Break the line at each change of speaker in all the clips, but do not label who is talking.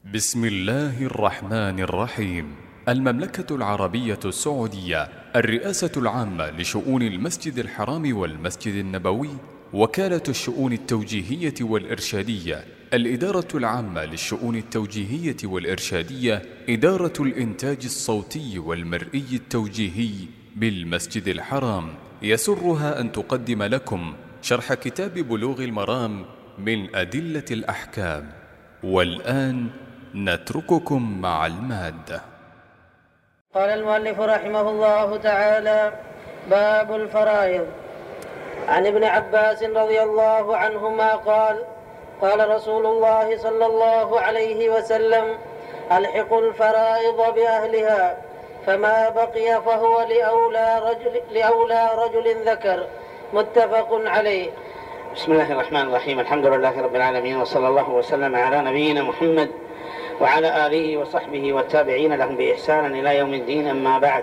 بسم الله الرحمن الرحيم. المملكة العربية السعودية، الرئاسة العامة لشؤون المسجد الحرام والمسجد النبوي، وكالة الشؤون التوجيهية والإرشادية، الإدارة العامة للشؤون التوجيهية والإرشادية، إدارة الإنتاج الصوتي والمرئي التوجيهي بالمسجد الحرام، يسرها أن تقدم لكم شرح كتاب بلوغ المرام من أدلة الأحكام. والآن نترككم مع المادة.
قال المؤلف رحمه الله تعالى: باب الفرائض. عن ابن عباس رضي الله عنهما قال: قال رسول الله صلى الله عليه وسلم: ألحقوا الفرائض بأهلها، فما بقي فهو لأولى رجل ذكر. متفق عليه.
بسم الله الرحمن الرحيم. الحمد لله رب العالمين، وصلى الله وسلم على نبينا محمد وعلى آله وصحبه والتابعين لهم بإحسان إلى يوم الدين. أما بعد،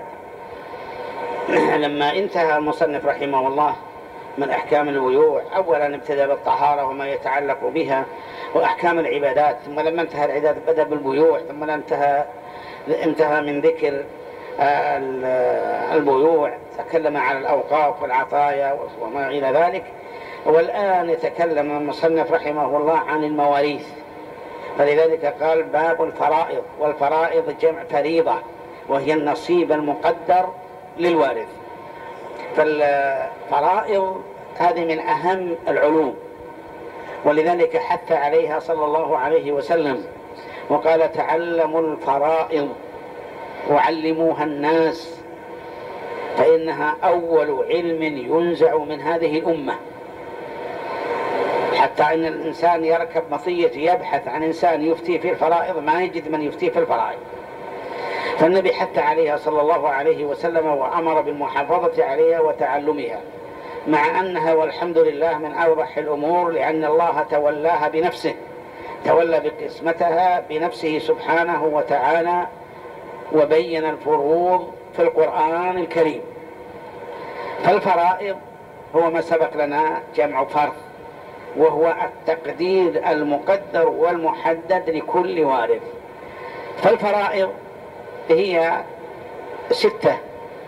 لما انتهى المصنف رحمه الله من أحكام البيوع، أولا ابتدأ بالطهارة وما يتعلق بها وأحكام العبادات، ثم لما انتهى العبادات بدأ بالبيوع، ثم انتهى من ذكر البيوع، تكلم عن الأوقاف والعطايا وما إلى ذلك. والآن يتكلم المصنف رحمه الله عن المواريث، فلذلك قال: باب الفرائض. والفرائض جمع فريضة، وهي النصيب المقدر للوارث. فالفرائض هذه من أهم العلوم، ولذلك حث عليها صلى الله عليه وسلم وقال: تعلموا الفرائض وعلموها الناس، فإنها أول علم ينزع من هذه الأمة. حتى إن الإنسان يركب مطية يبحث عن إنسان يفتي في الفرائض، ما يجد من يفتي في الفرائض. فالنبي حث عليها صلى الله عليه وسلم وأمر بالمحافظة عليها وتعلمها، مع أنها والحمد لله من أوضح الأمور، لأن الله تولاها بنفسه، تولى بقسمتها بنفسه سبحانه وتعالى، وبين الفروض في القرآن الكريم. فالفرائض هو ما سبق لنا جمع فرض، وهو التقدير المقدر والمحدد لكل وارث. فالفرائض هي 6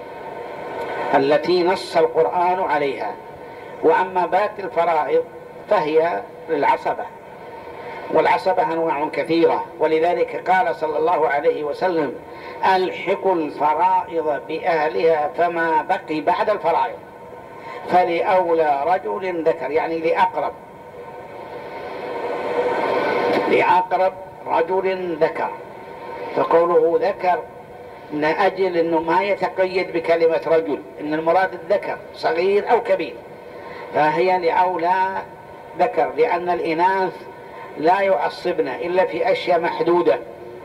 التي نص القرآن عليها، وأما باقي الفرائض فهي للعصبة، والعصبة أنواع كثيرة، ولذلك قال صلى الله عليه وسلم: ألحقوا الفرائض بأهلها، فما بقي بعد الفرائض فلأولى رجل ذكر، يعني لأقرب رجل ذكر. فقوله ذكر من أجل أنه ما يتقيد بكلمة رجل، إن المراد الذكر صغير أو كبير، فهي لأولى ذكر، لأن الإناث لا يعصبن إلا في أشياء محدودة،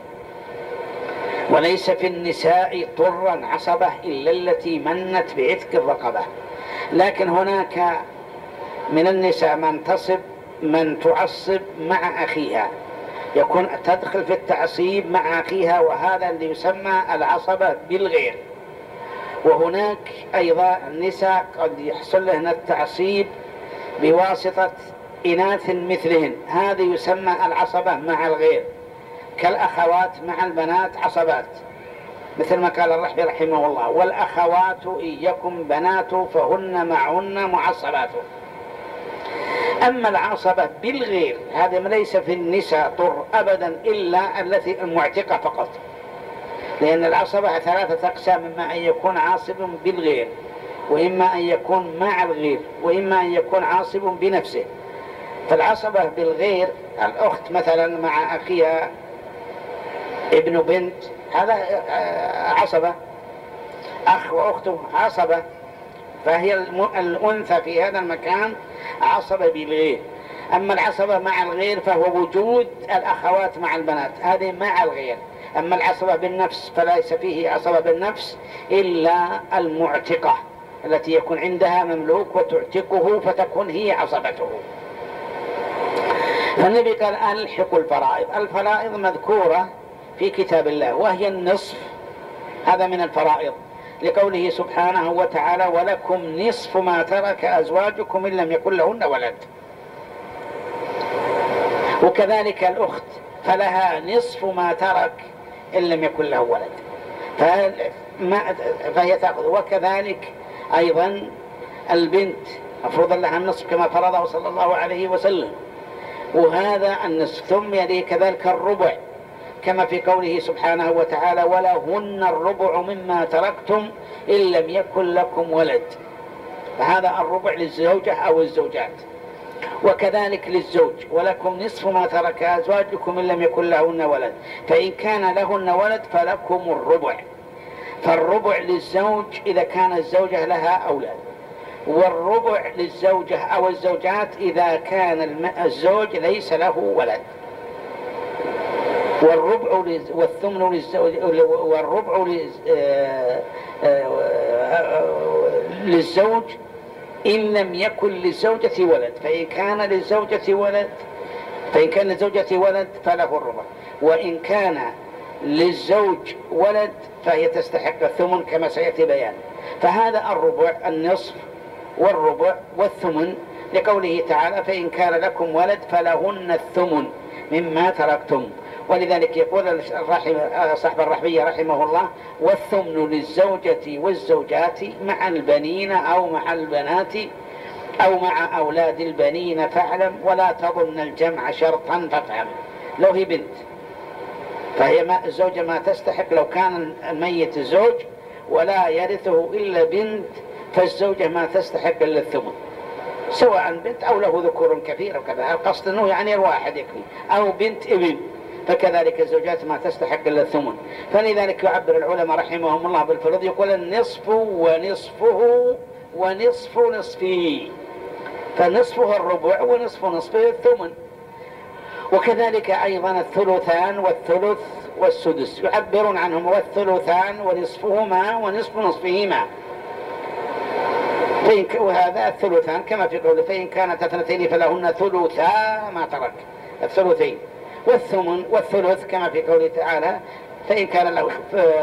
وليس في النساء طرا عصبة إلا التي منت بعتق الرقبة. لكن هناك من النساء من تعصب مع أخيها، يكون تدخل في التعصيب مع أخيها، وهذا اللي يسمى العصبة بالغير. وهناك أيضا النساء قد يحصل لهن التعصيب بواسطة إناث مثلهن، هذا يسمى العصبة مع الغير، كالأخوات مع البنات عصبات، مثل ما قال الرحبي رحمه الله: والأخوات إن يكن بنات فهن معهن معصبات. أما العصبة بالغير هذا ليس في النساء طر أبدا إلا التي المعتقة فقط، لأن العصبة 3 أقسام: إما أن يكون عاصب بالغير، وإما أن يكون مع الغير، وإما أن يكون عاصب بنفسه. فالعصبة بالغير الأخت مثلا مع أخيها ابن بنت، هذا عصبة، أخ وأخته عصبة، فهي الأنثى في هذا المكان عصبة بالغير. أما العصبة مع الغير فهو وجود الأخوات مع البنات، هذه مع الغير. أما العصبة بالنفس فليس فيه عصبة بالنفس إلا المعتقة التي يكون عندها مملوك وتعتقه فتكون هي عصبته. فالنبي قال: ألحقوا الفرائض. الفرائض مذكورة في كتاب الله، وهي النصف، هذا من الفرائض، لقوله سبحانه وتعالى: ولكم نصف ما ترك أزواجكم إن لم يكن لهن ولد. وكذلك الأخت فلها نصف ما ترك إن لم يكن له ولد، فهي تأخذ. وكذلك أيضا البنت مفروض لها النصف كما فرضه صلى الله عليه وسلم، وهذا النصف. ثم يلي كذلك الربع كما في قوله سبحانه وتعالى ولهن الربع مما تركتم إن لم يكن لكم ولد، فهذا الربع للزوجة أو الزوجات. وكذلك للزوج ولكم نصف ما ترك أزواجكم إن لم يكن لهن ولد، فإن كان لهن ولد فلكم الربع. فالربع للزوج إذا كان الزوجة لها أولاد، والربع للزوجة أو الزوجات إذا كان الزوج ليس له ولد. والربع والثمن للزوج والربع للزوج إن لم يكن للزوجة ولد، فإن كان للزوجة ولد فله الربع، وإن كان للزوج ولد فهي تستحق الثمن كما سيأتي بيان. فهذا الربع النصف والربع والثمن لقوله تعالى فإن كان لكم ولد فلهن الثمن مما تركتم. ولذلك يقول صاحب الرحبية رحمه الله والثمن للزوجة والزوجات مع البنين أو مع البنات أو مع أولاد البنين فاعلم ولا تظن الجمع شرطا فافهم. لو هي بنت فهي الزوجة ما تستحق، لو كان الميت زوج ولا يرثه إلا بنت فالزوجة ما تستحق إلا الثمن، سواء بنت أو له ذكور كثير وكذا، القصد أنه يعني الواحد يكفي، أو بنت ابن، فكذلك الزوجات ما تستحق إلا الثمن. فلذلك يعبر العلماء رحمهم الله بالفروض يقول النصف ونصفه ونصف نصفه، فنصفه الربع ونصف نصفه الثمن. وكذلك أيضا الثلثان والثلث والسدس يعبرون عنهم والثلثان ونصفهما ونصف نصفهما، وهذا الثلثان كما في قوله فإن كانت اثنتين فلهن ثلثا ما ترك، الثلثين. والثمن والثلث كما في قوله تعالى فإن كان له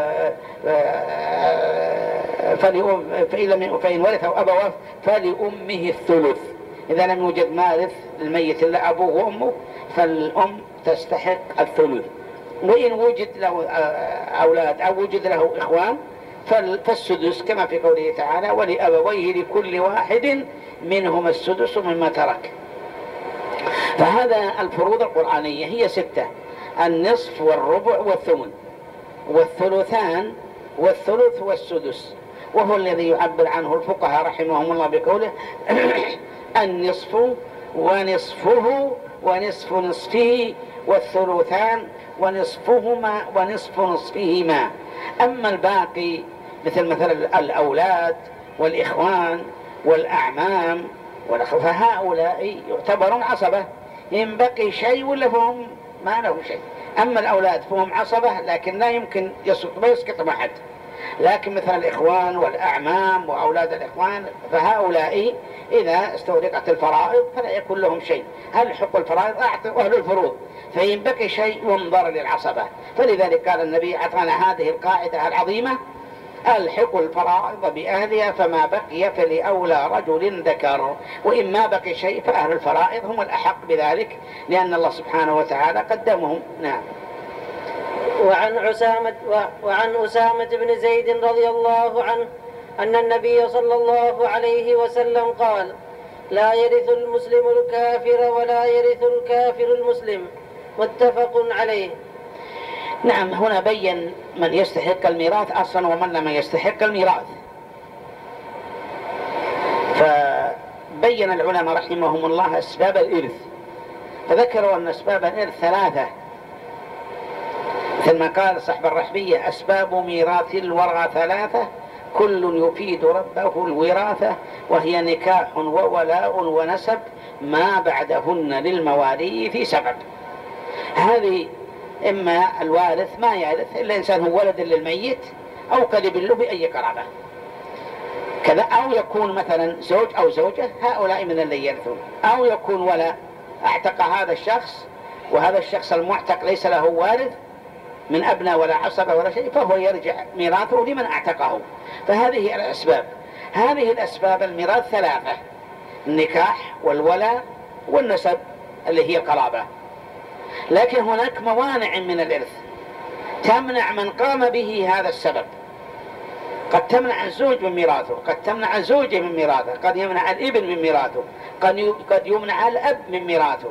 فإن ورثه أبواه فلأمه الثلث، إذا لم يوجد مارث الميت إلا أبوه وأمه فالأم تستحق الثلث. وإن وجد له أولاد أو وجد له إخوان فالسدس كما في قوله تعالى ولأبويه لكل واحد منهما السدس مما ترك. فهذا الفروض القرآنية هي 6: النصف والربع والثمن والثلثان والثلث والسدس، وهو الذي يعبر عنه الفقهاء رحمهم الله بقوله النصف ونصفه ونصف نصفه والثلثان ونصفهما ونصف نصفهما. أما الباقي مثل الأولاد والإخوان والأعمام فهؤلاء يعتبرون عصبة، إن بقي شيء ولا فهم ما له شيء. أما الأولاد فهم عصبة لكن لا يمكن يسقط أحد، لكن مثل الإخوان والأعمام وأولاد الإخوان فهؤلاء إذا استغرقت الفرائض فلا يكون لهم شيء. هل حق الفرائض أعطوا أهل الفروض، فإن بقي شيء ينظر للعصبة. فلذلك قال النبي أعطانا هذه القاعدة العظيمة الحق الفرائض بأهلها فما بقي فلأولى رجل ذكر، وإن ما بقي شيء فأهل الفرائض هم الأحق بذلك لأن الله سبحانه وتعالى قدمهم. نعم.
وعن أسامة بن زيد رضي الله عنه أن النبي صلى الله عليه وسلم قال لا يرث المسلم الكافر ولا يرث الكافر المسلم، متفق عليه.
نعم، هنا بين من يستحق الميراث أصلا ومن لم يستحق الميراث. فبين العلماء رحمهم الله أسباب الإرث، فذكروا أن أسباب الإرث 3 مثل ما قال صاحب الرحبية أسباب ميراث الورى 3 كل يفيد ربه الوراثة وهي نكاح وولاء ونسب ما بعدهن للموالي سبب. هذه إما الوارث ما يرث إلا إنسان هو ولد للميت أو قريب له بأي قرابة كذا، أو يكون مثلا زوج أو زوجة هؤلاء من اللي يرثون، أو يكون ولا اعتق هذا الشخص وهذا الشخص المعتق ليس له وارث من أبناء ولا عصبة ولا شيء فهو يرجع ميراثه لمن اعتقه. فهذه الأسباب، هذه الأسباب الميراث 3: النكاح والولاء والنسب اللي هي قرابة. لكن هناك موانع من الإرث تمنع من قام به هذا السبب. قد تمنع الزوج من ميراثه، قد تمنع الزوجة من ميراثه، قد يمنع الابن من ميراثه، قد يمنع الأب من ميراثه.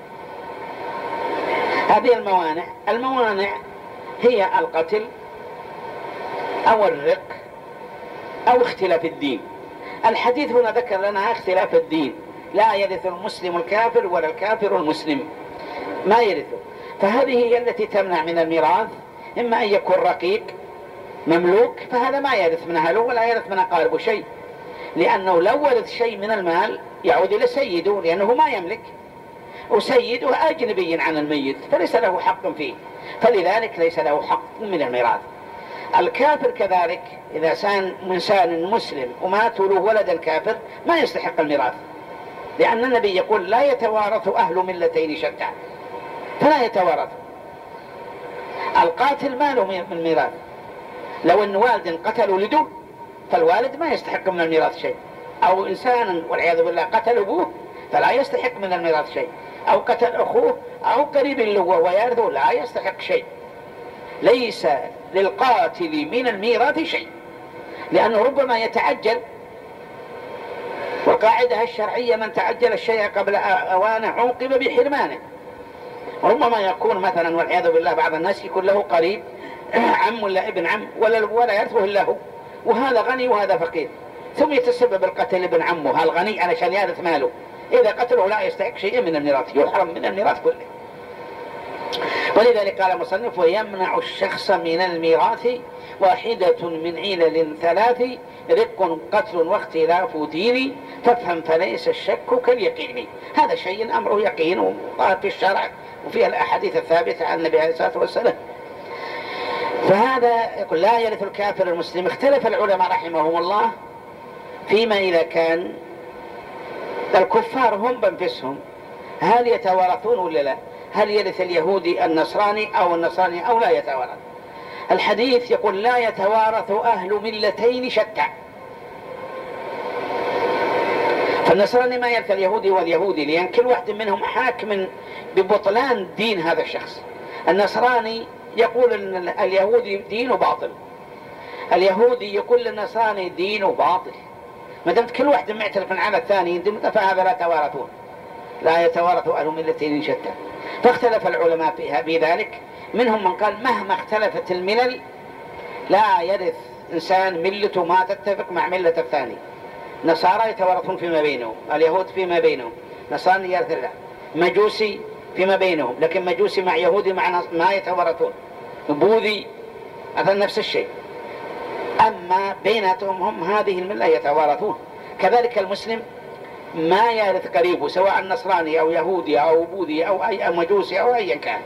هذه الموانع هي القتل أو الرق أو اختلاف الدين. الحديث هنا ذكر لنا اختلاف الدين، لا يرث المسلم الكافر ولا الكافر المسلم، ما يرثه. فهذه هي التي تمنع من الميراث، إما أن يكون رقيق مملوك فهذا ما يرث من أهله ولا يرث من أقاربه شيء، لأنه لو ورث شيء من المال يعود إلى سيده لأنه ما يملك، وسيده أجنبي عن الميت فليس له حق فيه، فلذلك ليس له حق من الميراث. الكافر كذلك إذا كان إنسان مسلم ومات له ولد الكافر ما يستحق الميراث، لأن النبي يقول لا يتوارث أهل ملتين شتى، فلا يتوارث. القاتل ما له من الميراث، لو أن والد قتل ولده فالوالد ما يستحق من الميراث شيء، أو إنسان والعياذ بالله قتل أبوه فلا يستحق من الميراث شيء، أو قتل أخوه أو قريب له ويرثه لا يستحق شيء. ليس للقاتل من الميراث شيء، لأنه ربما يتعجل، والقاعدة الشرعية من تعجل الشيء قبل أوانه عوقب بحرمانه. ربما يكون مثلا والعياذ بالله بعض الناس يكون له قريب عم ولا ابن عم ولا يرثه إلا هو، وهذا غني وهذا فقير، ثم يتسبب القتل ابن عمه الغني علشان يرث ماله، إذا قتله لا يستحق شيء من الميراث، يحرم من الميراث كله. ولذلك قال المصنف ويمنع الشخص من الميراث واحدة من علل ثلاث: رق، قتل، واختلاف دين، فافهم فليس الشك كاليقين. هذا شيء أمره يقين وظاهر في الشرع وفيها الأحاديث الثابتة عن النبي عليه الصلاة والسلام. فهذا يقول لا يرث الكافر المسلم. اختلف العلماء رحمهم الله فيما إذا كان الكفار هم بانفسهم هل يتوارثون ولا لا، هل يرث اليهودي النصراني أو النصراني أو لا يتوارث. الحديث يقول لا يتوارث أهل ملتين شتى، فالنصراني ما يرث اليهودي واليهودي، لأن كل واحد منهم حاكم ببطلان دين هذا الشخص. النصراني يقول أن اليهودي دينه باطل، اليهودي يقول للنصراني دينه باطل، ما دمت كل واحد معترف على الثاني فهذا لا توارثون، لا يتوارث أهل ملتين شتى. فاختلف العلماء فيها بذلك، منهم من قال مهما اختلفت الملل لا يرث إنسان ملته ما تتفق مع ملة الثاني. نصارى يتوارثون فيما بينهم، اليهود فيما بينهم، نصارى يرث الله، مجوسي فيما بينهم، لكن مجوسي مع يهودي مع ما يتوارثون، بوذي هذا نفس الشيء. أما بيناتهم هم هذه الملة يتوارثون. كذلك المسلم ما يرث قريبه سواء نصراني أو يهودي أو بوذي أو أي مجوسي أو أي كان،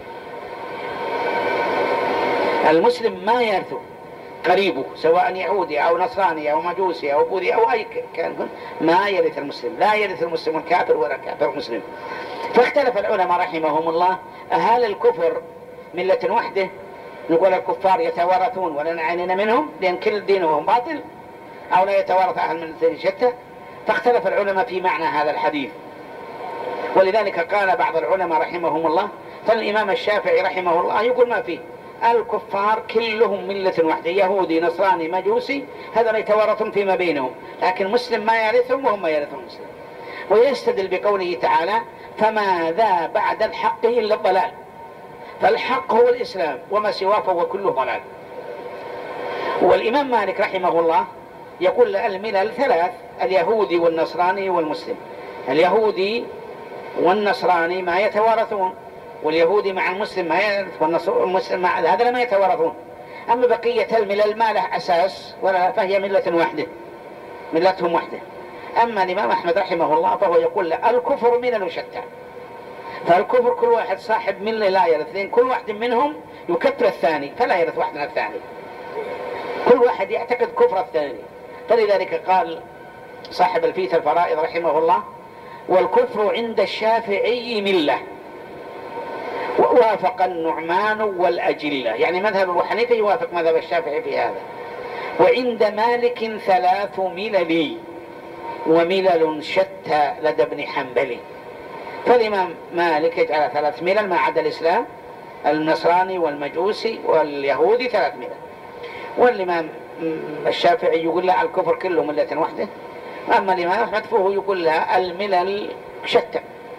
المسلم ما يرث قريبه سواء يهودي أو نصراني أو مجوسي أو بوذي أو أي كان، ما يرث المسلم، لا يرث المسلم الكافر ولا الكافر المسلم. فاختلف العلماء رحمهم الله هل الكفر ملة واحدة نقول الكفار يتوارثون ولا نعانينا منهم لأن كل دينهم باطل، أو لا يتوارث أهل ملتين شتى. فاختلف العلماء في معنى هذا الحديث، ولذلك قال بعض العلماء رحمهم الله، فالإمام الشافعي رحمه الله يقول ما فيه، الكفار كلهم ملة واحدة، يهودي نصراني مجوسي، هذا يتوارثون فيما بينهم، لكن مسلم ما يرثهم وهم ما يرثون مسلم. ويستدل بقوله تعالى فماذا بعد الحق إلا الضلال، فالحق هو الإسلام وما سواه فهو كله ضلال. والإمام مالك رحمه الله يقول الملل ثلاث: اليهودي والنصراني والمسلم. اليهودي والنصراني ما يتوارثون، واليهودي مع المسلم ما يرث، والمسلم مع هذا ما يتوارثون. أما بقية الملل ما له أساس ولا فهي ملة واحدة، ملتهم واحدة. أما الإمام أحمد رحمه الله فهو يقول الكفر ملل شتى، فالكفر كل واحد صاحب ملة لا يرث، لأن كل واحد منهم يكفر الثاني فلا يرث واحد من الثاني، كل واحد يعتقد كفر الثاني. فلذلك قال صاحب الفيت الفرائض رحمه الله والكفر عند الشافعي ملة، ووافق النعمان والأجلة، يعني مذهب أبو حنيفة يوافق مذهب الشافعي في هذا. وعند مالك 3 ملل وملل شتى لدى ابن حنبل. فالإمام مالك يجعل 3 ملل ما عدا الإسلام، النصراني والمجوسي واليهودي 3 ملل. والإمام الشافعي يقول لا، الكفر كله ملة واحدة. أما الإمام أحمد فهو يقول لا، الملل شتى،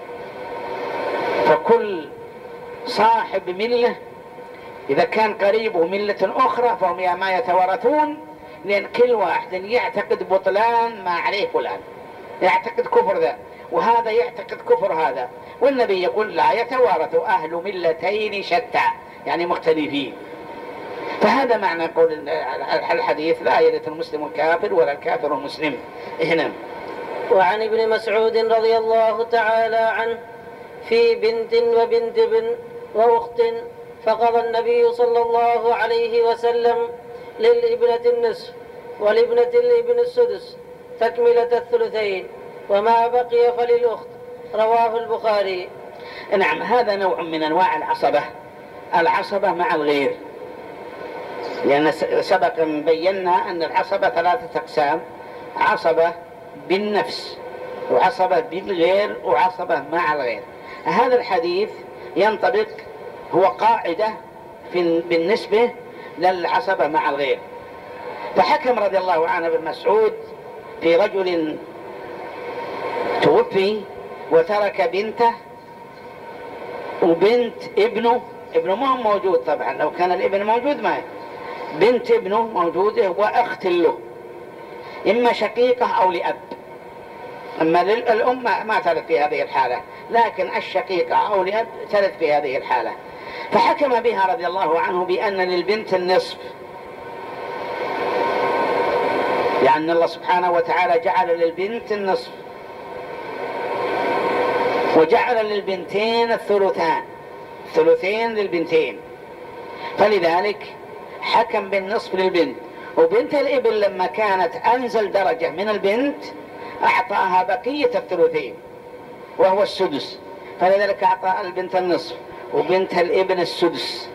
فكل صاحب ملة إذا كان قريبه ملة أخرى فهم ما يتوارثون، لأن كل واحد يعتقد بطلان ما عليه فلان، يعتقد كفر ذا وهذا يعتقد كفر هذا. والنبي يقول لا يتوارث أهل ملتين شتى، يعني مختلفين. فهذا معنى قول الحديث لا يرث المسلم الكافر ولا الكافر المسلم. هنا
وعن ابن مسعود رضي الله تعالى عنه في بنت وبنت ابن وأخت، فقضى النبي صلى الله عليه وسلم للابنة النصف والابنة الابن السدس تكملة الثلثين، وما بقي فللأخت. رواه البخاري.
نعم، هذا نوع من أنواع العصبة مع الغير، لأن سبق بينا أن العصبة 3 أقسام: عصبة بالنفس وعصبة بالغير وعصبة مع الغير. هذا الحديث ينطبق، هو قاعدة بالنسبة للعصبة مع الغير. فحكم رضي الله عنه ابن مسعود في رجل توفي وترك بنته وبنت ابنه ما موجود طبعا، لو كان الابن موجود ما بنت ابنه موجودة وأخت له، إما شقيقة أو لأب. أما الأم ما ترث في هذه الحالة، لكن الشقيقة أو لأب ترث في هذه الحالة. فحكم بها رضي الله عنه بأن للبنت النصف، لأن الله سبحانه وتعالى جعل للبنت النصف وجعل للبنتين الثلثين للبنتين، فلذلك حكم بالنصف للبنت. وبنت الابن لما كانت أنزل درجة من البنت أعطاها بقية الثلثين وهو السدس، فلذلك أعطى البنت النصف وبنت الابن السدس.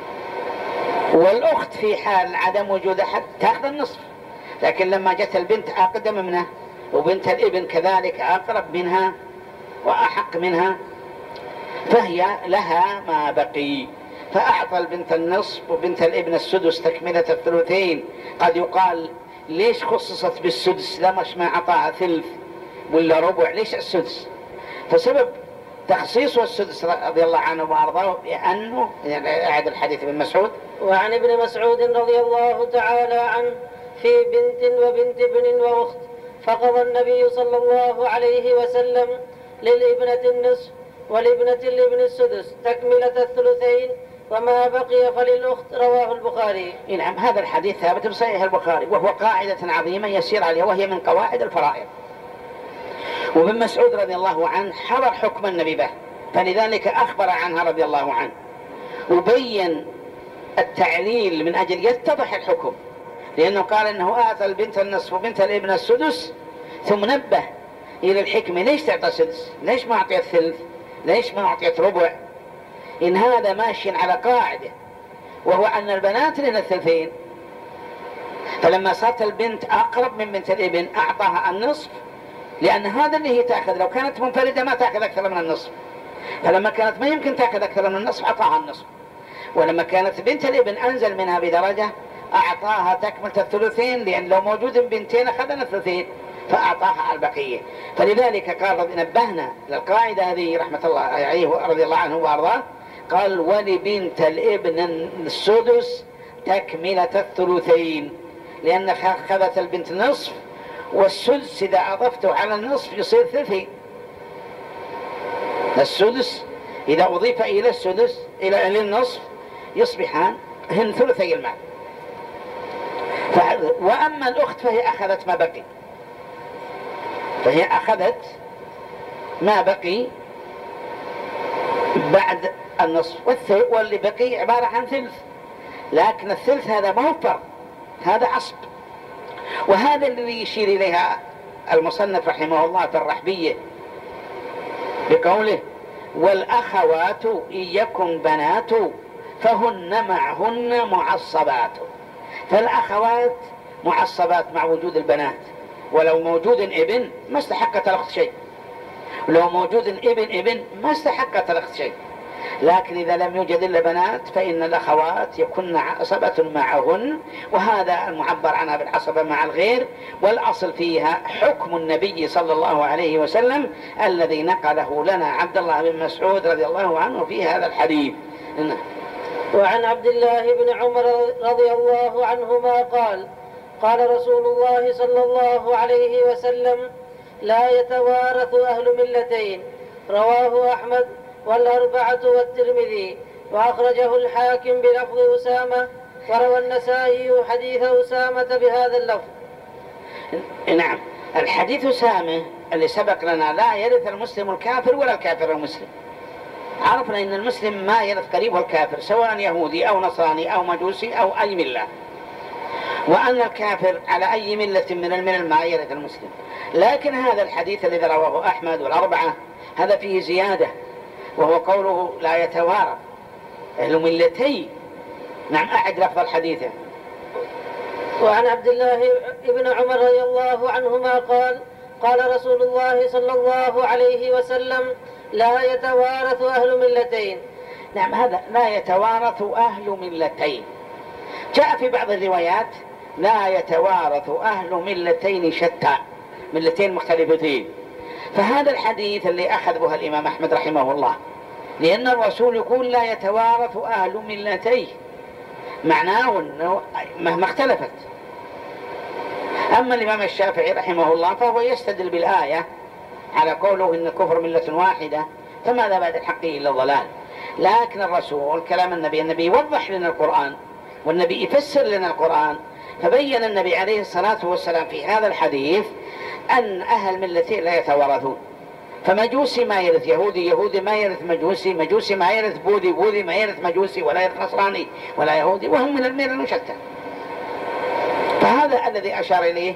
والأخت في حال عدم وجود أحد تأخذ النصف، لكن لما جت البنت أقدم منها وبنت الابن كذلك أقرب منها وأحق منها، فهي لها ما بقي، فأعطى البنت النصف وبنت الابن السدس تكملة الثلثين. قد يقال ليش خصصت بالسدس؟ لمش ما أعطاها ثلث ولا ربع، ليش السدس؟ فسبب تخصيص السدس رضي الله عنه وأرضاه لأنه أعد الحديث ابن مسعود.
وعن ابن مسعود رضي الله تعالى عنه في بنت وبنت ابن وأخت، فقضى النبي صلى الله عليه وسلم للابنة النصف والابنة الابن السدس تكملة الثلثين، وما بقي فللأخت. رواه البخاري.
نعم، هذا الحديث ثابت بصحيح البخاري، وهو قاعدة عظيمة يسير عليها، وهي من قواعد الفرائض. وابن مسعود رضي الله عنه حضر حكم النبي به، فلذلك أخبر عنها رضي الله عنه وبين التعليل من أجل يتضح الحكم، لأنه قال أنه آتى البنت النصف وبنت الابن السدس، ثم نبه إلى الحكمة: ليش تعطى سدس؟ ليش ما أعطيت ثلث؟ ليش ما أعطيت ربع؟ إن هذا ماشي على قاعدة، وهو أن البنات لنا الثلثين، فلما صارت البنت أقرب من بنت الابن أعطاها النصف، لأن هذا اللي هي تأخذ. لو كانت منفردة ما تأخذ أكثر من النصف، فلما كانت ما يمكن تأخذ أكثر من النصف أعطاها النصف. ولما كانت بنت الابن أنزل منها بدرجة أعطاها تكملة الثلثين، لأن لو موجود بنتين أخذنا الثلثين فأعطاها البقية. فلذلك قال نبهنا للقاعدة هذه رحمة الله عليه رضي الله عنه وأرضاه، قال: ولبنت الابن السدس تكملة الثلثين، لأن أخذت البنت نصف، والسدس إذا أضفته على النصف يصير ثلثين. السدس إذا أضيف إلى السدس إلى النصف يصبحان هن ثلثي المال. وأما الأخت فهي أخذت ما بقي، فهي أخذت ما بقي بعد النصف، واللي بقي عبارة عن ثلث، لكن الثلث هذا ما هو فرض، هذا عصب. وهذا الذي يشير إليها المصنف رحمه الله في الرحبية بقوله: والأخوات إن يكن بنات فهن معهن معصبات. فالأخوات معصبات مع وجود البنات، ولو موجود ابن ما استحقت الأخت شيء. لو موجود ابن ما استحقت الأخت شيء. لكن إذا لم يوجد إلا بنات فإن الأخوات يكن عصبة معهن، وهذا المعبر عنها بالعصبة مع الغير، والأصل فيها حكم النبي صلى الله عليه وسلم الذي نقله لنا عبد الله بن مسعود رضي الله عنه في هذا الحديث.
وعن عبد الله بن عمر رضي الله عنهما قال: قال رسول الله صلى الله عليه وسلم: لا يتوارث أهل ملتين. رواه أحمد والأربعة والترمذي، وأخرجه الحاكم بلفظ أسامة، وروى النسائي حديث أسامة بهذا اللفظ.
نعم، الحديث أسامة اللي سبق لنا: لا يرث المسلم الكافر ولا الكافر المسلم. عرفنا أن المسلم ما يرث قريبه الكافر، سواء يهودي أو نصراني أو مجوسي أو أي ملة، وأن الكافر على أي ملة من الملل ما يرث المسلم. لكن هذا الحديث الذي رواه أحمد والأربعة هذا فيه زيادة، وهو قوله: لا يتوارث أهل ملتين. نعم، أعد لفظ الحديث.
وعن عبد الله بن عمر رضي الله عنهما قال: قال رسول الله صلى الله عليه وسلم: لا يتوارث أهل ملتين.
نعم، هذا لا يتوارث أهل ملتين. جاء في بعض الروايات: لا يتوارث أهل ملتين شتى، ملتين مختلفتين. فهذا الحديث اللي أخذ به الإمام أحمد رحمه الله، لأن الرسول يقول: لا يتوارث أهل ملتين، معناه أنه مهما اختلفت. أما الإمام الشافعي رحمه الله فهو يستدل بالآية على قوله: إن الكفر ملة واحدة، فماذا بعد الحق إلا الضلال. لكن الرسول كلام النبي يوضح لنا القرآن، والنبي يفسر لنا القرآن، فبين النبي عليه الصلاة والسلام في هذا الحديث أن أهل ملتين لا يتوارثون. فمجوسي ما يرث يهودي، يهودي ما يرث مجوسي، مجوسي ما يرث بوذي، بوذي ما يرث مجوسي ولا يرث نصراني ولا يهودي، وهم من الملل المشتى. فهذا الذي أشار إليه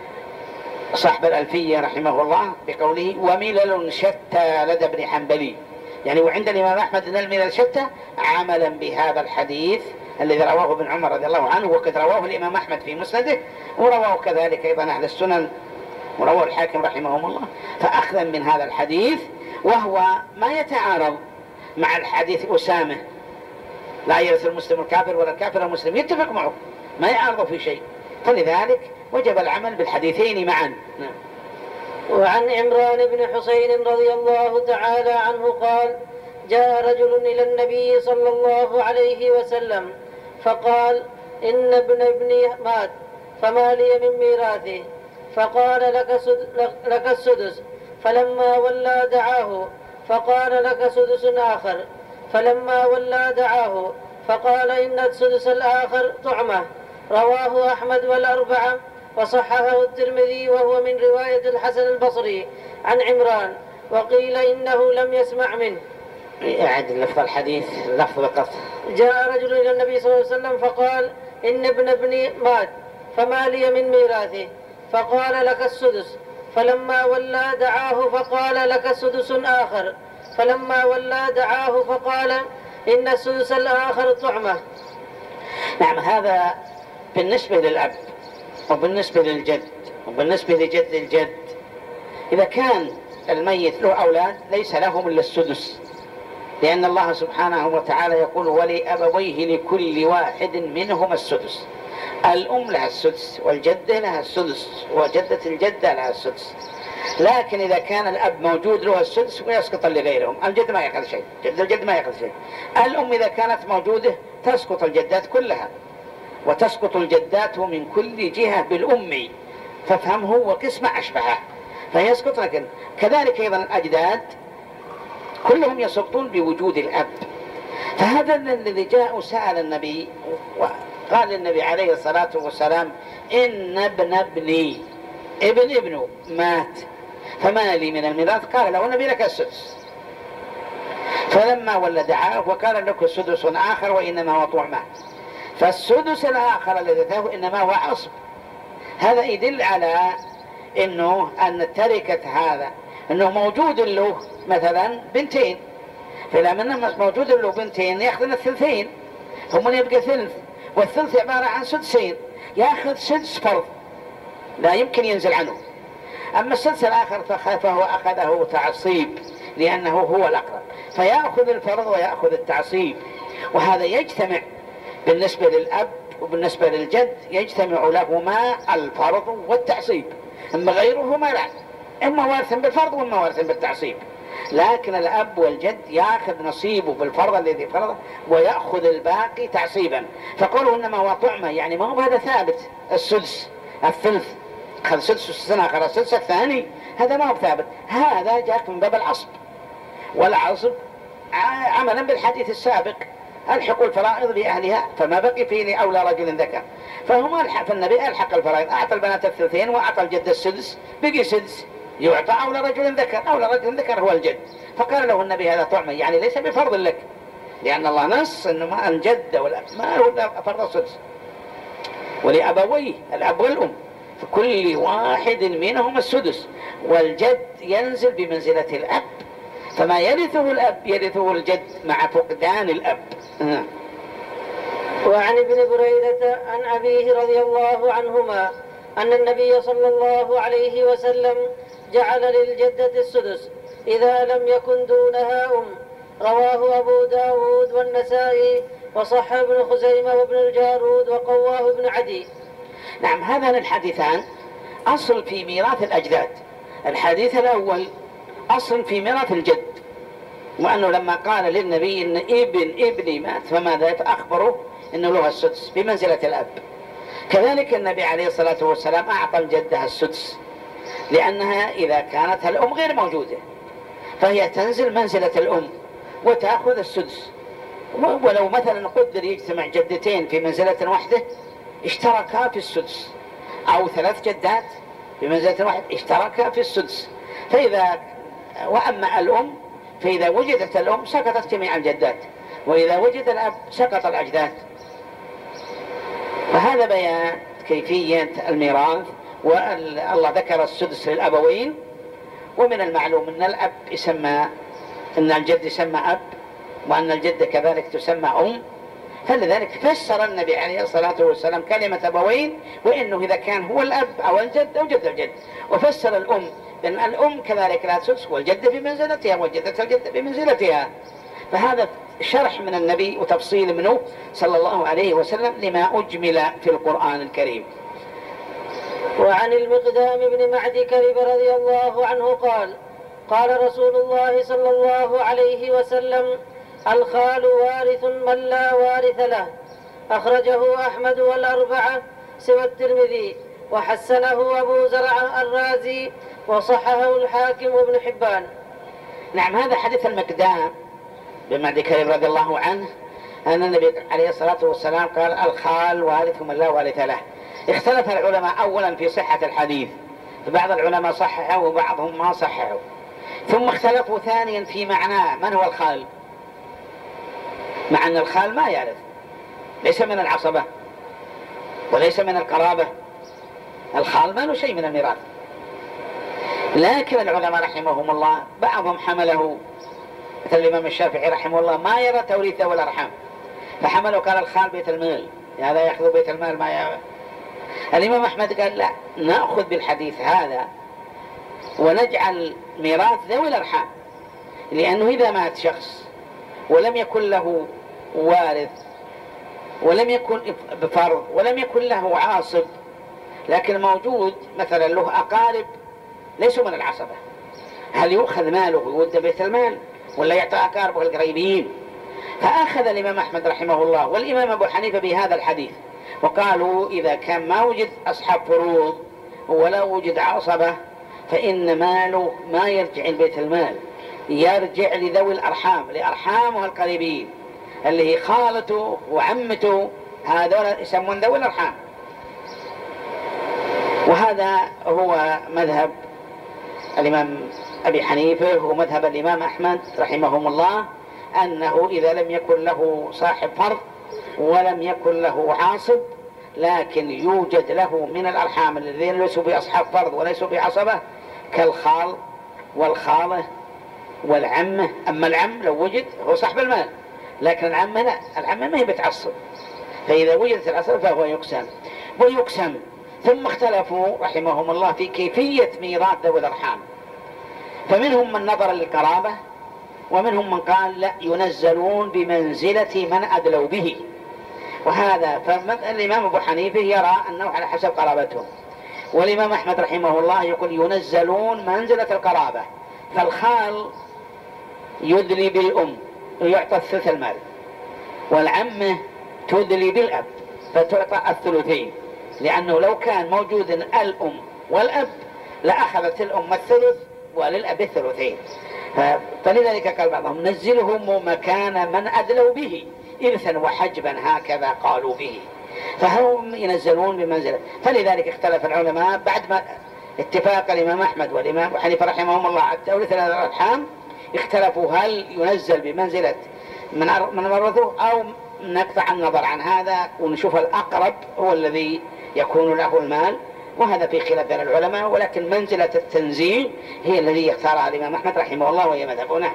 صاحب الألفية رحمه الله بقوله: وملل شتى لدى ابن حنبلي، يعني وعند الإمام أحمد أن الملل شتى، عملا بهذا الحديث الذي رواه ابن عمر رضي الله عنه، وقد رواه الإمام أحمد في مسنده، ورواه كذلك أيضا أهل السنن، ورواه الحاكم رحمهم الله. فأخذا من هذا الحديث، وهو ما يتعارض مع الحديث أسامة: لا يرث المسلم الكافر ولا الكافر المسلم، يتفق معه، ما يعارض في شيء، فلذلك وجب العمل بالحديثين معا.
وعن عمران بن حسين رضي الله تعالى عنه قال: جاء رجل إلى النبي صلى الله عليه وسلم فقال: إن ابني مات، فما لي من ميراثه؟ فقال: لك السدس. فلما ولى دعاه فقال: لك سدس آخر. فلما ولى دعاه فقال: إن السدس الآخر طعمة. رواه أحمد والأربعة، وصححه الترمذي، وهو من رواية الحسن البصري عن عمران، وقيل إنه لم يسمع منه.
أعد لفظ الحديث، لفظ فقط.
جاء رجل إلى النبي صلى الله عليه وسلم فقال: إن ابني مات، فما لي من ميراثه؟ فقال: لك السدس. فلما ولى دعاه فقال: لك سدس آخر. فلما ولى دعاه فقال: إن السدس الآخر طعمة.
نعم، هذا بالنسبة للأب، وبالنسبة للجد، وبالنسبة لجد الجد. إذا كان الميت له أولاد ليس لهم إلا السدس، لأن الله سبحانه وتعالى يقول: ولأبويه لكل واحد منهما السدس. الأم لها السدس، والجدة لها السدس، وجدة الجدة لها السدس. لكن إذا كان الأب موجود له السدس ويسقط لغيرهم، الجد ما يأخذ شيء، جد الجد ما يأخذ شيء. الأم إذا كانت موجودة تسقط الجدات كلها، وتسقط الجدات من كل جهة بالأم، فافهمه وقسم أشبهه فيسقط. لكن كذلك أيضا الأجداد كلهم يسقطون بوجود الأب. فهذا الذي جاء سأل النبي، وقال النبي عليه الصلاة والسلام: إن ابني ابنه مات، فما لي من الميراث؟ قال له النبي: لك السدس. فلما ولى دعاه وقال: لك سدس آخر، وإنما هو طعمه. فالسدس الآخر الذي له إنما هو عصب. هذا يدل على أنه أن تركة هذا أنه موجود له مثلا بنتين، فلما موجود له بنتين يأخذن الثلثين، هم يبقى ثلث، والثلث عبارة عن سدسين، يأخذ سدس فرض لا يمكن ينزل عنه. أما السدس الآخر فهو أخذه تعصيب لأنه هو الأقرب، فيأخذ الفرض ويأخذ التعصيب. وهذا يجتمع بالنسبة للأب وبالنسبة للجد، يجتمع لهما الفرض والتعصيب، أما غيرهما لا، إما وارثا بالفرض وإما وارثا بالتعصيب. لكن الأب والجد يأخذ نصيبه بالفرض الذي فرضه ويأخذ الباقي تعصيبا. فقوله إنما هو طعمة يعني ما هو هذا ثابت. السدس الثلث أخذ سدس السنة أخذ السدس الثاني، هذا ما هو ثابت، هذا جاء من باب العصب. والعصب عملا بالحديث السابق ألحقوا الفرائض بأهلها فما بقي فيه لأولى رجل ذكر، فالنبي ألحق الفرائض، أعطى البنات الثلثين وأعطى الجد السدس، بقي سدس يعطى أولى رجل ذكر، أولى رجل ذكر هو الجد. فقال له النبي هذا طعمة يعني ليس بفرض لك، لأن الله نص أنه ما الجد والأب ما هو فرض السدس، ولأبويه الأب والأم فكل واحد منهم السدس، والجد ينزل بمنزلة الأب، فما يرثه الأب يرثه الجد مع فقدان الأب.
وعن ابن بريدة عن أبيه رضي الله عنهما أن النبي صلى الله عليه وسلم جعل للجدة السدس إذا لم يكن دونها أم. رواه أبو داود والنسائي وصح ابن خزيمة وابن الجارود وقواه ابن عدي.
نعم، هذان الحديثان أصل في ميراث الأجداد. الحديث الأول أصل في ميراث الجد، وأنه لما قال للنبي إن ابني مات فماذا فأخبره إنه له السدس بمنزلة الأب. كذلك النبي عليه الصلاة والسلام أعطى الجدة السدس، لأنها إذا كانت الأم غير موجودة فهي تنزل منزلة الأم وتأخذ السدس. ولو مثلا قدر يجتمع جدتين في منزلة واحدة اشتركا في السدس، أو 3 جدات في منزلة واحدة اشتركا في السدس. وأما الأم فإذا وجدت الأم سقطت جميع الجدات، وإذا وجد الأب سقط الأجداد. فهذا بيان كيفية الميراث. والله ذكر السدس للأبوين، ومن المعلوم أن الأب يسمى، أن الجد يسمى أب، وأن الجدة كذلك تسمى أم. فلذلك فسر النبي عليه الصلاة والسلام كلمة أبوين، وإنه إذا كان هو الأب أو الجد أو جد الجد. وفسر الأم لأن الأم كذلك لا تسدس، والجدة بمنزلتها والجدة الجدة بمنزلتها. فهذا شرح من النبي وتفصيل منه صلى الله عليه وسلم لما أجمل في القرآن الكريم.
وعن المقدام بن معد كرب رضي الله عنه قال: قال رسول الله صلى الله عليه وسلم: الخال وارث من لا وارث له. أخرجه أحمد والأربعة سوى الترمذي، وحسنه أبو زرع الرازي، وصححه الحاكم وابن حبان.
نعم، هذا حديث المقدام بن معد كرب رضي الله عنه أن النبي عليه الصلاة والسلام قال: الخال وارث من لا وارث له. اختلف العلماء أولا في صحة الحديث، فبعض العلماء صححوا وبعضهم ما صححوا، ثم اختلفوا ثانيا في معناه، من هو الخال؟ مع أن الخال ما يرث، ليس من العصبة وليس من القرابة، الخال ما له شيء من الميراث. لكن العلماء رحمهم الله بعضهم حمله، مثل الإمام الشافعي رحمه الله ما يرى توريث ذوي الأرحام، فحمله قال الخال بيت المال، هذا يأخذ بيت المال ما يرى. الإمام أحمد قال لا، نأخذ بالحديث هذا ونجعل ميراث ذوي الأرحام، لأنه إذا مات شخص ولم يكن له وارث ولم يكن بفرض ولم يكن له عاصب، لكن موجود مثلا له أقارب ليسوا من العصبة، هل يؤخذ ماله ويود بيت المال ولا يعطى أقاربه القريبين؟ فأخذ الإمام أحمد رحمه الله والإمام أبو حنيفة بهذا الحديث، وقالوا إذا كان ما وجد أصحاب فروض ولا وجد عصبة فإن ماله ما يرجع البيت المال، يرجع لذوي الأرحام، لأرحامه القريبين اللي هي خالته وعمته، هذول يسمون ذوي الأرحام. وهذا هو مذهب الإمام أبي حنيفة ومذهب الإمام أحمد رحمهم الله، أنه إذا لم يكن له صاحب فرض ولم يكن له عاصب لكن يوجد له من الأرحام الذين ليسوا بأصحاب فرض وليسوا بعصبة كالخال والخالة والعمة. أما العم لو وجد هو صاحب المال، لكن العمة لا، العمة ما هي بتعصب، فإذا وجدت العصبة فهو يقسم ويقسم ثم اختلفوا رحمهم الله في كيفية ميراث ذوي الأرحام، فمنهم من نظر للقرابة، ومنهم من قال لا، ينزلون بمنزلة من أدلوا به. وهذا فالإمام أبو حنيفة يرى أنه على حسب قرابتهم، والإمام أحمد رحمه الله يقول ينزلون منزلة القرابة، فالخال يدلي بالأم ويعطى الثلث المال، والعمة تدلي بالأب فتعطى الثلثين، لأنه لو كان موجود الأم والأب لأخذت الأم الثلث وللأب الثلثين. فلذلك قال بعضهم نزلهم مكان من أدلوا به إرثا وحجبا، هكذا قالوا به، فهم ينزلون بمنزلة. فلذلك اختلف العلماء بعد ما اتفاق الإمام أحمد والإمام أبو حنيفة رحمهم الله على توريث الأرحام، اختلفوا هل ينزل بمنزلة من ورثه أو نقطع النظر عن هذا ونشوف الأقرب هو الذي يكون له المال. وهذا في خلاف بين العلماء، ولكن منزلة التنزيل هي الذي يختارها الإمام أحمد رحمه الله وهي مذهبنا.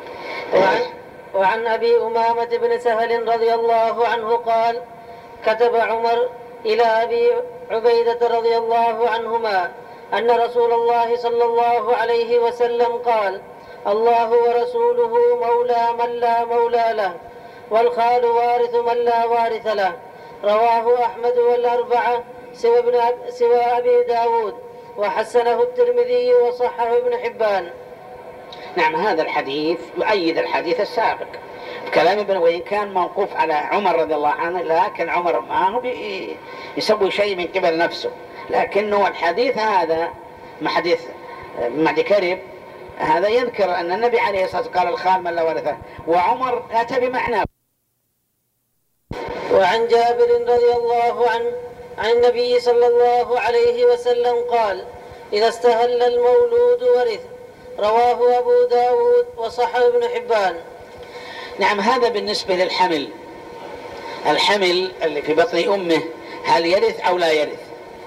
وعن أبي أمامة بن سهل رضي الله عنه قال: كتب عمر إلى أبي عبيدة رضي الله عنهما أن رسول الله صلى الله عليه وسلم قال: الله ورسوله مولى من لا مولى له، والخال وارث من لا وارث له. رواه أحمد والأربعة سوى أبي داود، وحسنه الترمذي وصححه ابن حبان.
نعم، هذا الحديث يؤيد الحديث السابق كلام ابن، وإن كان موقوف على عمر رضي الله عنه، لكن عمر ما هو يسوي شيء من قبل نفسه، لكنه الحديث هذا حديث معد كرب، هذا يذكر أن النبي عليه الصلاة والسلام قال الخال من لا ورثه، وعمر أتى بمعناه.
وعن جابر رضي الله عنه عن النبي صلى الله عليه وسلم قال: إذا استهل المولود ورث. رواه أبو داود وصححه ابن حبان.
نعم، هذا بالنسبة للحمل. الحمل اللي في بطن أمه هل يرث أو لا يرث؟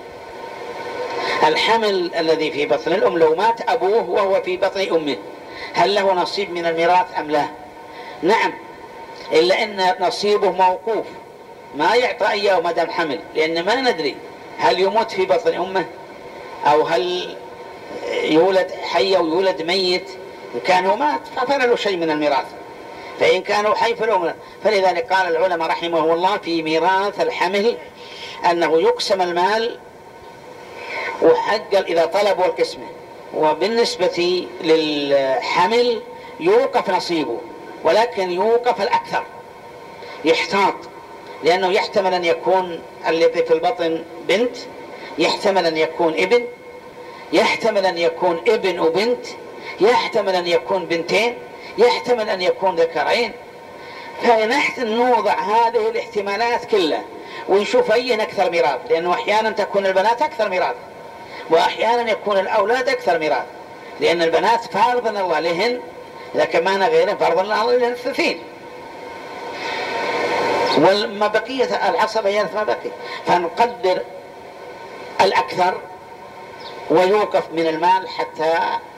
الحمل الذي في بطن الأم لو مات أبوه وهو في بطن أمه هل له نصيب من الميراث أم لا؟ نعم، إلا أن نصيبه موقوف، ما يعطى إياه ما دام حمل، لأن ما ندري هل يموت في بطن أمه أو هل يولد حي أو يولد ميت. إن كان هو مات فلا له شيء من الميراث، فإن كانوا حي فله. فلذلك قال العلماء رحمه الله في ميراث الحمل أنه يقسم المال وحق إذا طلبوا القسمة، وبالنسبة للحمل يوقف نصيبه، ولكن يوقف الأكثر، يحتاط، لأنه يحتمل أن يكون الذي في البطن بنت، يحتمل أن يكون ابن، يحتمل أن يكون ابن وبنت، يحتمل أن يكون بنتين، يحتمل أن يكون ذكرين. فنحن نوضع هذه الاحتمالات كلها ونشوف أين أكثر ميراث، لأنه أحيانا تكون البنات أكثر ميراث، وأحيانا يكون الأولاد أكثر ميراث، لأن البنات فرض الله لهن، إذا كمان غيرهم فرض الله لهن الثلثين، وما بقية العصبة يرث ما بقي، فنقدر الأكثر ويوقف من المال حتى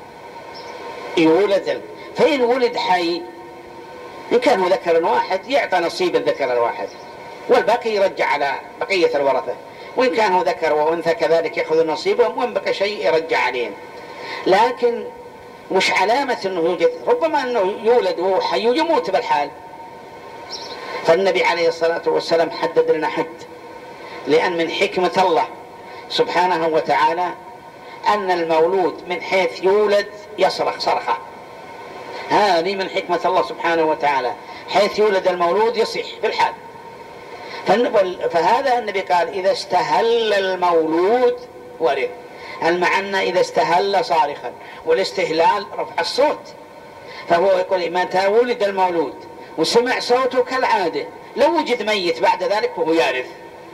يولد. فإن ولد حي إن كان هو ذكر واحد يعطى نصيب الذكر الواحد، والباقي يرجع على بقية الورثة، وإن كان هو ذكر وأنثى كذلك يأخذ نصيبهم، وإن بقى شيء يرجع عليهم. لكن مش علامة أنه يوجد، ربما أنه يولد وهو حي ويموت بالحال. فالنبي عليه الصلاة والسلام حدد لنا حد، لأن من حكمة الله سبحانه وتعالى أن المولود من حيث يولد يصرخ صرخة، هذه من حكمة الله سبحانه وتعالى، حيث يولد المولود يصيح بالحال. فهذا النبي قال إذا استهل المولود ورث، المعنى إذا استهل صارخا، والاستهلال رفع الصوت، فهو يقول متى ولد المولود وسمع صوته كالعادة، لو وجد ميت بعد ذلك فهو يرث.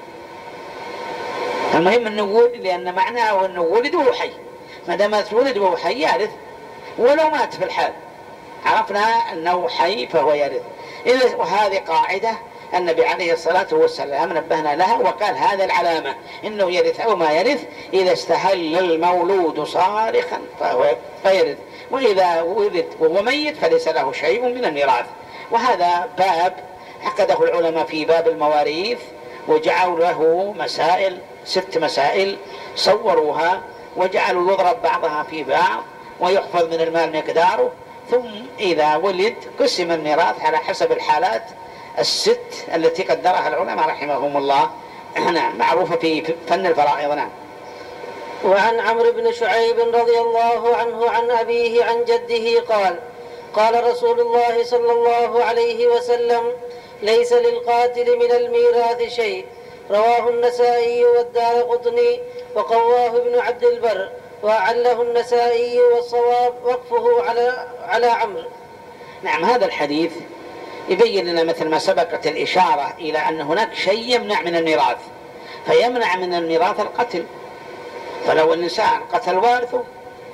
المهم أنه ولد، لأن معناه أنه ولد وهو حي، ما دام ولد وهو حي يرث، ولو مات في الحال عرفنا أنه حي فهو يرث. وهذه قاعدة النبي عليه الصلاة والسلام نبهنا لها، وقال هذا العلامة إنه يرث أو ما يرث إذا استهل المولود صارخا فهو يرث، وإذا ولد وهو ميت فليس له شيء من الميراث. وهذا باب عقده العلماء في باب المواريث، وجعلوا له مسائل 6 مسائل صوروها وجعلوا يضرب بعضها في بعض ويحفظ من المال مقداره، ثم إذا ولد قسم الميراث على حسب الحالات ال6 التي قدرها العلماء رحمهم الله. نعم، معروفة في فن الفرائض. نعم.
وعن عمرو بن شعيب رضي الله عنه عن أبيه عن جده قال: قال رسول الله صلى الله عليه وسلم: ليس للقاتل من الميراث شيء. رواه النسائي والدارقطني وقواه ابن عبد البر وأعله النسائي، والصواب وقفه على عمرو.
نعم، هذا الحديث يبين لنا مثل ما سبقت الإشارة إلى أن هناك شيء يمنع من الميراث، فيمنع من الميراث القتل. فلو الإنسان قتل وارثه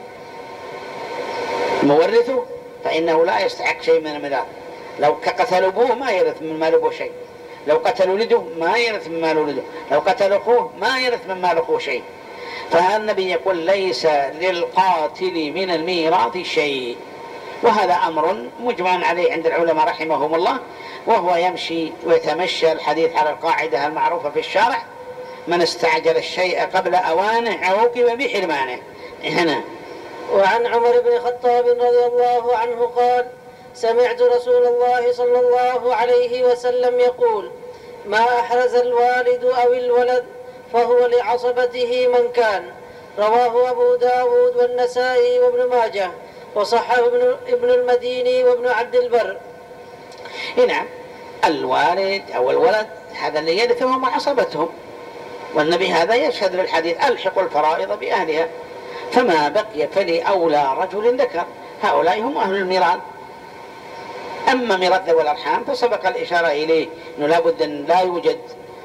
مورثه فإنه لا يستحق شيء من الميراث. لو قتل أبوه ما يرث من مال أبوه شيء، لو قتل ولده ما يرث من مال ولده، لو قتل أخوه ما يرث من مال أخوه شيء. فالنبي يقول: ليس للقاتل من الميراث شيء. وهذا أمر مجمع عليه عند العلماء رحمهم الله، وهو يمشي ويتمشى الحديث على القاعدة المعروفة في الشرع: من استعجل الشيء قبل أوانه عوقب بحرمانه. هنا.
وعن عمر بن الخطاب رضي الله عنه قال: سمعت رسول الله صلى الله عليه وسلم يقول: ما أحرز الوالد أو الولد فهو لعصبته من كان. رواه أبو داود والنسائي وابن ماجه، وصححه ابن المديني وابن عبد البر.
نعم، الوالد أو الولد هذا اللي يرثهم عصبتهم، والنبي هذا يشهد للحديث: ألحق الفرائض بأهلها، فما بقي فلأولى رجل ذكر. هؤلاء هم أهل الميراث. أما ميراث ذوي الأرحام فسبق الإشارة إليه أنه لابد أن لا يوجد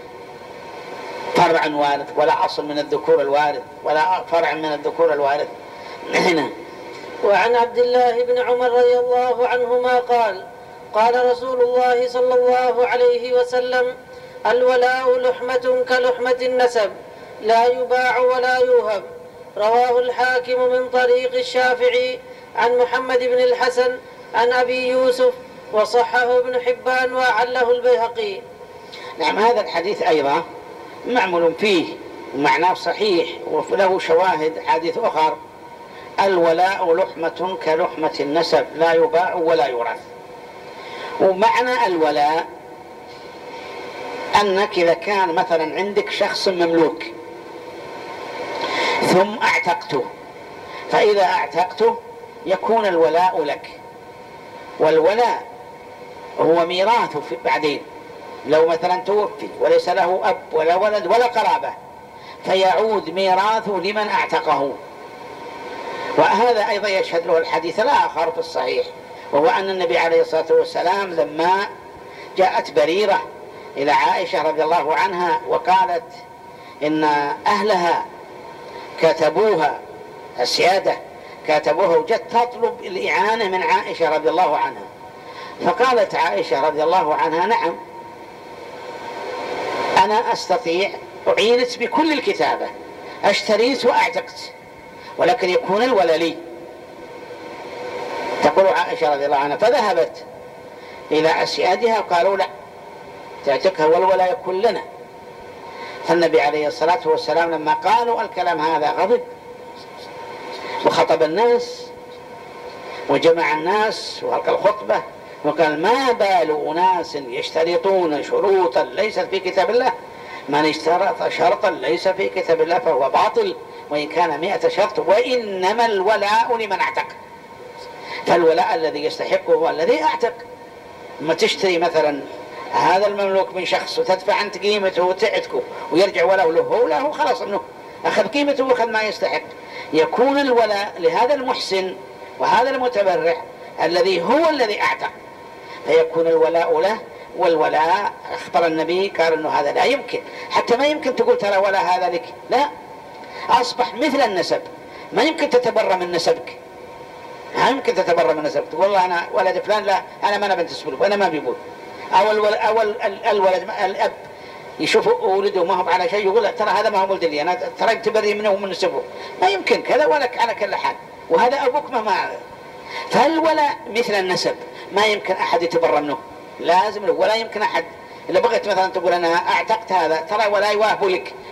فرع وارث ولا أصل من الذكور الوارث ولا فرع من الذكور الوارث. هنا.
وعن عبد الله بن عمر رضي الله عنهما قال: قال رسول الله صلى الله عليه وسلم: الولاء لحمة كلحمة النسب، لا يباع ولا يوهب. رواه الحاكم من طريق الشافعي عن محمد بن الحسن عن أبي يوسف، وصححه ابن حبان وأعله البيهقي.
نعم، هذا الحديث أيضا معمول فيه ومعناه صحيح وله شواهد حديث أخر: الولاء لحمة كلحمة النسب، لا يباع ولا يورث. ومعنى الولاء أنك إذا كان مثلا عندك شخص مملوك ثم أعتقته، فإذا أعتقته يكون الولاء لك. والولاء هو ميراثه بعدين، لو مثلا توفي وليس له أب ولا ولد ولا قرابة فيعود ميراثه لمن أعتقه. وهذا أيضا يشهد له الحديث الآخر في الصحيح، وهو أن النبي عليه الصلاة والسلام لما جاءت بريرة إلى عائشة رضي الله عنها وقالت إن أهلها كتبوها، السيادة كتبوها، وجت تطلب الإعانة من عائشة رضي الله عنها، فقالت عائشة رضي الله عنها: نعم، أنا أستطيع أعينت بكل الكتابة، أشتريت وأعتقت، ولكن يكون الولاء لي. تقول عائشة رضي الله عنها: فذهبت إلى أسيادها وقالوا: لا، تعتقها والولاء يكون لنا. فالنبي عليه الصلاة والسلام لما قالوا الكلام هذا غضب وخطب الناس وجمع الناس وألقى الخطبة وقال: ما بال أناس يشترطون شروطا ليست في كتاب الله، من اشترط شرطا ليس في كتاب الله فهو باطل وإن كان 100 شرط، وإنما الولاء لمن اعتق. فالولاء الذي يستحقه هو الذي اعتق. ما تشتري مثلا هذا المملوك من شخص وتدفع أنت قيمته وتعتقه ويرجع ولا له خلاص انه أخذ قيمته وأخذ ما يستحق. يكون الولاء لهذا المحسن وهذا المتبرع الذي هو الذي اعتق، فيكون الولاء له. والولاء اخبر النبي قال انه هذا لا يمكن، حتى ما يمكن تقول ترى ولا هذا لك، لا، اصبح مثل النسب، ما يمكن تتبرى من نسبك، ما يمكن تتبرى من نسبك، تقول والله انا ولد فلان، لا انا ما بنتسب له وانا ما بيقول. او الولد الاب يشوف ولده ما هو على شيء يقول ترى هذا ما هو ولد لي، انا ترى تبري منه ومن نسبه، ما يمكن كذا ولك على كل حال، وهذا ابوك ما. فالولاء مثل النسب، ما يمكن احد يتبرى منه، لازم له. ولا يمكن احد اذا بغيت مثلا تقول انا اعتقت هذا ترى ولا يوهب لك،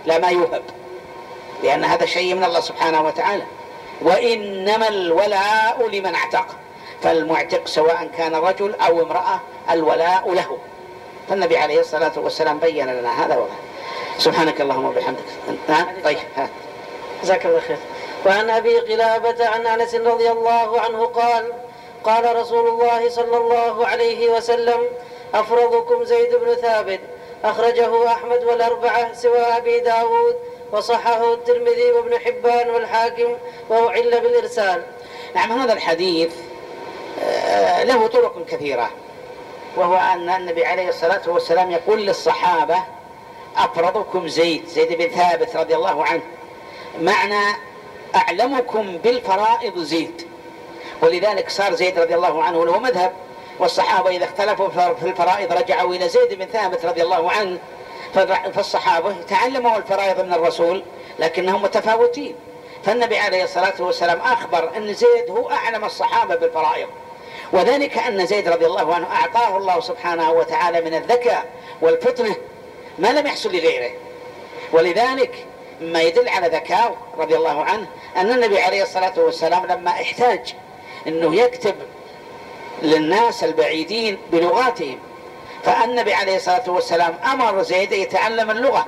لا ما يوهب، لأن هذا شيء من الله سبحانه وتعالى. وإنما الولاء لمن اعتق، فالمعتق سواء كان رجل أو امرأة الولاء له. فالنبي عليه الصلاة والسلام بين لنا هذا وهذا. سبحانك اللهم وبحمدك. طيب
جزاك الله خير. وعن أبي قلابة عن أنس رضي الله عنه قال: قال رسول الله صلى الله عليه وسلم: أفرضكم زيد بن ثابت. أخرجه أحمد والأربعة سوى أبي داود، وصححه الترمذي وابن حبان والحاكم، وأعل بالإرسال.
نعم، هذا الحديث له طرق كثيرة، وهو أن النبي عليه الصلاة والسلام يقول للصحابة: أفرضكم زيد بن ثابت رضي الله عنه، معنى أعلمكم بالفرائض زيد. ولذلك صار زيد رضي الله عنه له مذهب، والصحابة إذا اختلفوا في الفرائض رجعوا إلى زيد بن ثابت رضي الله عنه. فالصحابة تعلموا الفرائض من الرسول لكنهم متفاوتين، فالنبي عليه الصلاة والسلام أخبر أن زيد هو أعلم الصحابة بالفرائض، وذلك أن زيد رضي الله عنه أعطاه الله سبحانه وتعالى من الذكاء والفطنة ما لم يحصل لغيره. ولذلك ما يدل على ذكاء رضي الله عنه أن النبي عليه الصلاة والسلام لما احتاج أنه يكتب للناس البعيدين بلغاتهم، فالنبي عليه الصلاة والسلام أمر زيد يتعلم اللغة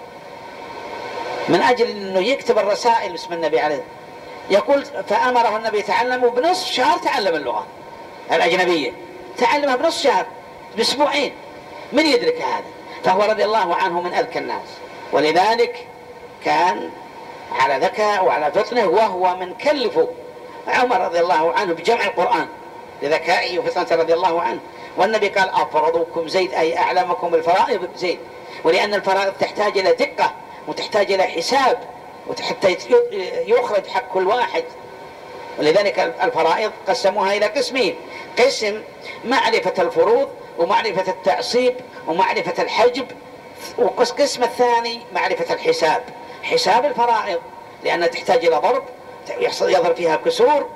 من أجل أنه يكتب الرسائل باسم النبي عليه. يقول: فأمره النبي يتعلمه بنصف شهر، تعلم اللغة الأجنبية تعلمها بنصف شهر، بأسبوعين. من يدرك هذا؟ فهو رضي الله عنه من أذكى الناس، ولذلك كان على ذكاء وعلى فطنه، وهو من كلفه عمر رضي الله عنه بجمع القرآن لذكائه وفطنته رضي الله عنه. والنبي قال: أفرضكم زيد، أي أعلمكم بالفرائض زيد. ولأن الفرائض تحتاج إلى دقة وتحتاج إلى حساب وحتى يخرج حق كل واحد. ولذلك الفرائض قسموها إلى قسمين: قسم معرفة الفروض ومعرفة التعصيب ومعرفة الحجب، والقسم الثاني معرفة الحساب، حساب الفرائض، لأنها تحتاج إلى ضرب يظهر فيها كسور.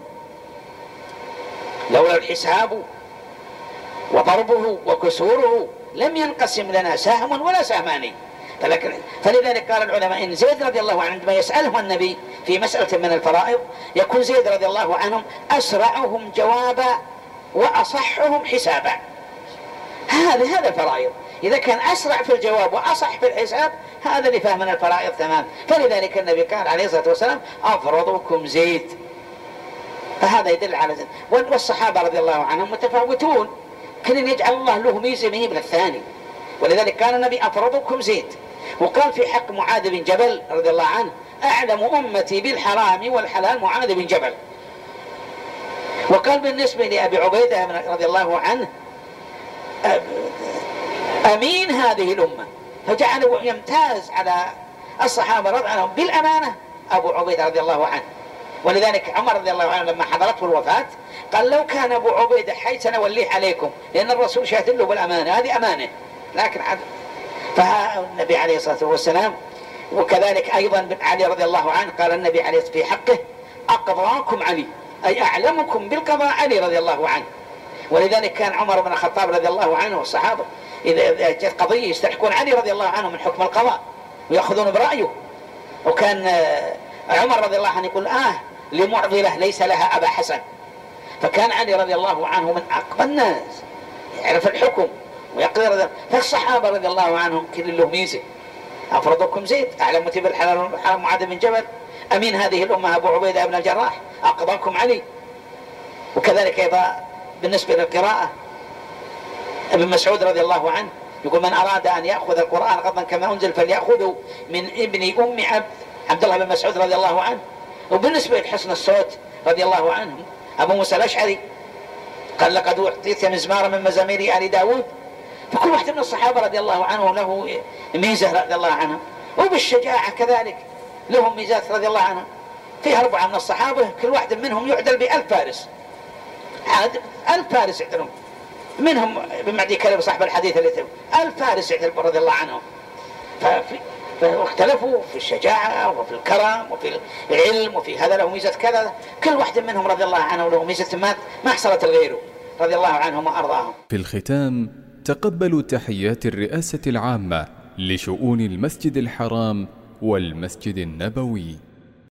لولا الحساب وضربه وكسوره لم ينقسم لنا سهم ولا سهمان. فلذلك قال العلماء إن زيد رضي الله عنه عندما يسأله النبي في مسألة من الفرائض يكون زيد رضي الله عنهم أسرعهم جوابا وأصحهم حسابا. هذا الفرائض، إذا كان أسرع في الجواب وأصح في الحساب هذا اللي فهم من الفرائض تمام. فلذلك النبي قال عليه الصلاة والسلام: أفرضكم زيد. فهذا يدل على زيد. والصحابة رضي الله عنهم متفاوتون، كل يجعل الله له ميزة من الثاني. ولذلك كان النبي: أفرضكم زيد. وقال في حق معاذ بن جبل رضي الله عنه: أعلم أمتي بالحرام والحلال معاذ بن جبل. وقال بالنسبة لأبي عبيدة رضي الله عنه: أمين هذه الأمة. فجعله يمتاز على الصحابة رضي الله عنهم بالأمانة أبو عبيدة رضي الله عنه. ولذلك عمر رضي الله عنه لما حضرته الوفاة قال: لو كان أبو عبيدة حي سنوليه عليكم، لأن الرسول شهد له بالأمانة، هذه أمانة. لكن فالنبي عليه الصلاة والسلام. وكذلك أيضا بن علي رضي الله عنه قال النبي عليه في حقه: أقضاكم علي، أي أعلمكم بالقضاء علي رضي الله عنه. ولذلك كان عمر بن الخطاب رضي الله عنه والصحابة إذا جاءت قضية يستحقون علي رضي الله عنه من حكم القضاء ويأخذون برأيه. وكان عمر رضي الله عنه يقول: لمعضلة ليس لها أبا حسن. فكان علي رضي الله عنه من أقوى الناس يعرف الحكم ويقدر. فالصحابة رضي الله عنهم كل له ميزة. أفرضكم زيد، أعلمتي بالحلال والحرام معاذ بن جبل، أمين هذه الأمة أبو عبيدة بن الجراح، أقضاكم علي. وكذلك أيضا بالنسبة للقراءة ابن مسعود رضي الله عنه يقول: من أراد أن يأخذ القرآن غضا كما أنزل فليأخذه من ابن أم عبد الله بن مسعود رضي الله عنه. وبالنسبة لحسن الصوت رضي الله عنه أبو موسى الأشعري قال: لقد أعطيت مزمارا من مزامير آل داود. فكل واحد من الصحابة رضي الله عنهم له ميزة رضي الله عنهم. وبالشجاعة كذلك لهم ميزات رضي الله عنهم. في 4 من الصحابة كل واحد منهم يعدل ب1000 فارس، 1000 فارس يعدلون منهم. بمعدي كلب صاحب الحديث اللي 1000 فارس يعدل رضي الله عنهم. فاختلفوا في الشجاعة وفي الكرم وفي العلم وفي هذا له ميزة كذا. كل واحد منهم رضي الله عنه له ميزة ما حصلت الغيره رضي الله عنهم وأرضاهم.
في الختام تقبلوا تحيات الرئاسة العامة لشؤون المسجد الحرام والمسجد النبوي.